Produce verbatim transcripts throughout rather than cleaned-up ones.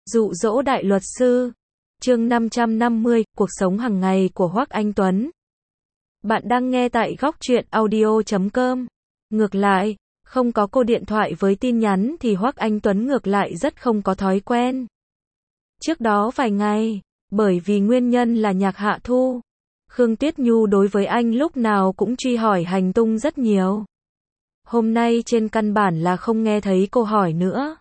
Dụ dỗ đại luật sư. Chương năm trăm năm mươi, cuộc sống hàng ngày của Hoắc Anh Tuấn. Bạn đang nghe tại góc truyện audio chấm com. Ngược lại, không có cô điện thoại với tin nhắn thì Hoắc Anh Tuấn ngược lại rất không có thói quen. Trước đó vài ngày, bởi vì nguyên nhân là Nhạc Hạ Thu, Khương Tuyết Nhu đối với anh lúc nào cũng truy hỏi hành tung rất nhiều. Hôm nay trên căn bản là không nghe thấy cô hỏi nữa.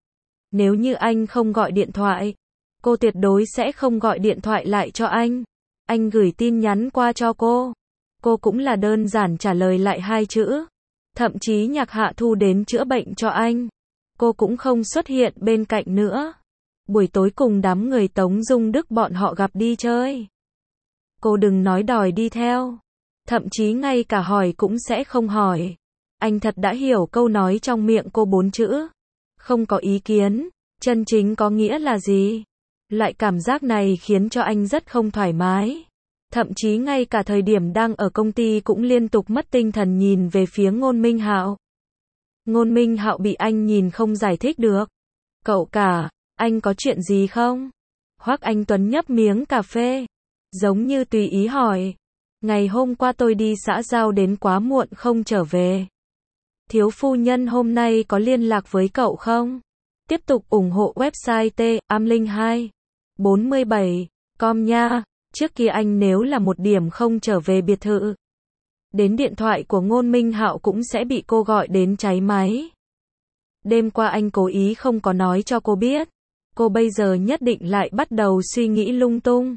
Nếu như anh không gọi điện thoại, cô tuyệt đối sẽ không gọi điện thoại lại cho anh. Anh gửi tin nhắn qua cho cô, cô cũng là đơn giản trả lời lại hai chữ. Thậm chí Nhạc Hạ Thu đến chữa bệnh cho anh, cô cũng không xuất hiện bên cạnh nữa. Buổi tối cùng đám người Tống Dung Đức bọn họ gặp đi chơi, cô đừng nói đòi đi theo, thậm chí ngay cả hỏi cũng sẽ không hỏi. Anh thật đã hiểu câu nói trong miệng cô bốn chữ không có ý kiến, chân chính có nghĩa là gì. Loại cảm giác này khiến cho anh rất không thoải mái. Thậm chí ngay cả thời điểm đang ở công ty cũng liên tục mất tinh thần nhìn về phía Ngôn Minh Hạo. Ngôn Minh Hạo bị anh nhìn không giải thích được. Cậu cả, anh có chuyện gì không? Hoắc Anh Tuấn nhấp miếng cà phê, giống như tùy ý hỏi. Ngày hôm qua tôi đi xã giao đến quá muộn không trở về. Thiếu phu nhân hôm nay có liên lạc với cậu không? Tiếp tục ủng hộ website t am linh hai bốn bảy chấm com nha. Trước kia anh nếu là một điểm không trở về biệt thự, đến điện thoại của Ngôn Minh Hạo cũng sẽ bị cô gọi đến cháy máy. Đêm qua anh cố ý không có nói cho cô biết, cô bây giờ nhất định lại bắt đầu suy nghĩ lung tung.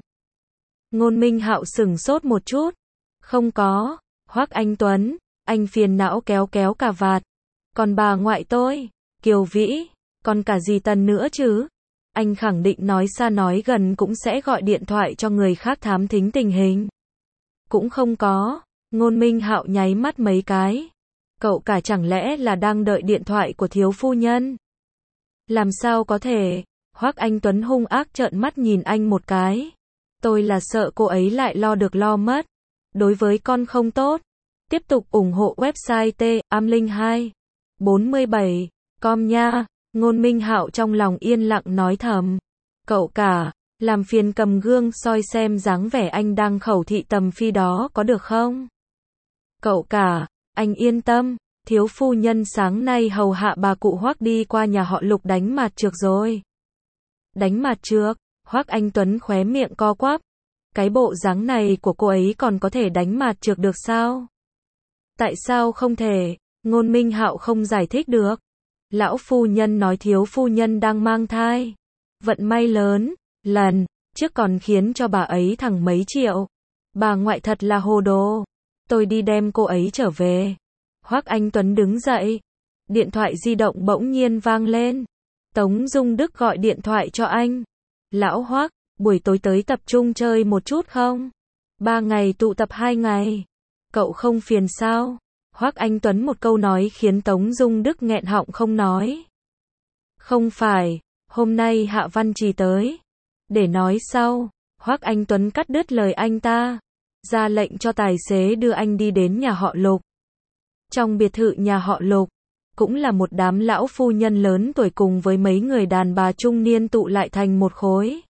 Ngôn Minh Hạo sửng sốt một chút. Không có. Hoắc Anh Tuấn, anh phiền não kéo kéo cà vạt. Còn bà ngoại tôi, Kiều Vĩ, còn cả dì Tần nữa chứ? Anh khẳng định nói xa nói gần cũng sẽ gọi điện thoại cho người khác thám thính tình hình. Cũng không có. Ngôn Minh Hạo nháy mắt mấy cái. Cậu cả chẳng lẽ là đang đợi điện thoại của thiếu phu nhân? Làm sao có thể? Hoắc Anh Tuấn hung ác trợn mắt nhìn anh một cái. Tôi là sợ cô ấy lại lo được lo mất. Đối với con không tốt. Tiếp tục ủng hộ website t am linh hai bốn bảy chấm com nha. Ngôn Minh Hạo trong lòng yên lặng nói thầm. Cậu cả, làm phiền cầm gương soi xem dáng vẻ anh đang khẩu thị tầm phi đó có được không? Cậu cả, anh yên tâm, thiếu phu nhân sáng nay hầu hạ bà cụ Hoắc đi qua nhà họ Lục đánh mạt trược rồi. Đánh mạt trược? Hoắc Anh Tuấn khóe miệng co quắp. Cái bộ dáng này của cô ấy còn có thể đánh mạt trược được sao? Tại sao không thể? Ngôn Minh Hạo không giải thích được. Lão phu nhân nói thiếu phu nhân đang mang thai. Vận may lớn, lần trước còn khiến cho bà ấy thẳng mấy triệu. Bà ngoại thật là hồ đồ. Tôi đi đem cô ấy trở về. Hoắc Anh Tuấn đứng dậy. Điện thoại di động bỗng nhiên vang lên. Tống Dung Đức gọi điện thoại cho anh. Lão Hoắc, buổi tối tới tập trung chơi một chút không? Ba ngày tụ tập hai ngày. Cậu không phiền sao? Hoắc Anh Tuấn một câu nói khiến Tống Dung Đức nghẹn họng không nói. Không phải, hôm nay Hạ Văn Trì tới. Để nói sau. Hoắc Anh Tuấn cắt đứt lời anh ta, ra lệnh cho tài xế đưa anh đi đến nhà họ Lục. Trong biệt thự nhà họ Lục, cũng là một đám lão phu nhân lớn tuổi cùng với mấy người đàn bà trung niên tụ lại thành một khối.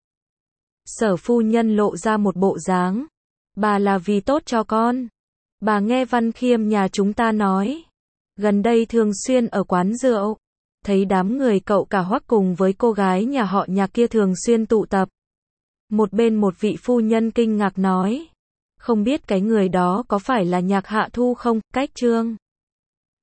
Sở phu nhân lộ ra một bộ dáng. Bà là vì tốt cho con. Bà nghe Văn Khiêm nhà chúng ta nói, gần đây thường xuyên ở quán rượu, thấy đám người cậu cả Hoắc cùng với cô gái nhà họ Nhạc kia thường xuyên tụ tập. Một bên một vị phu nhân kinh ngạc nói, không biết cái người đó có phải là Nhạc Hạ Thu không? Cách Trương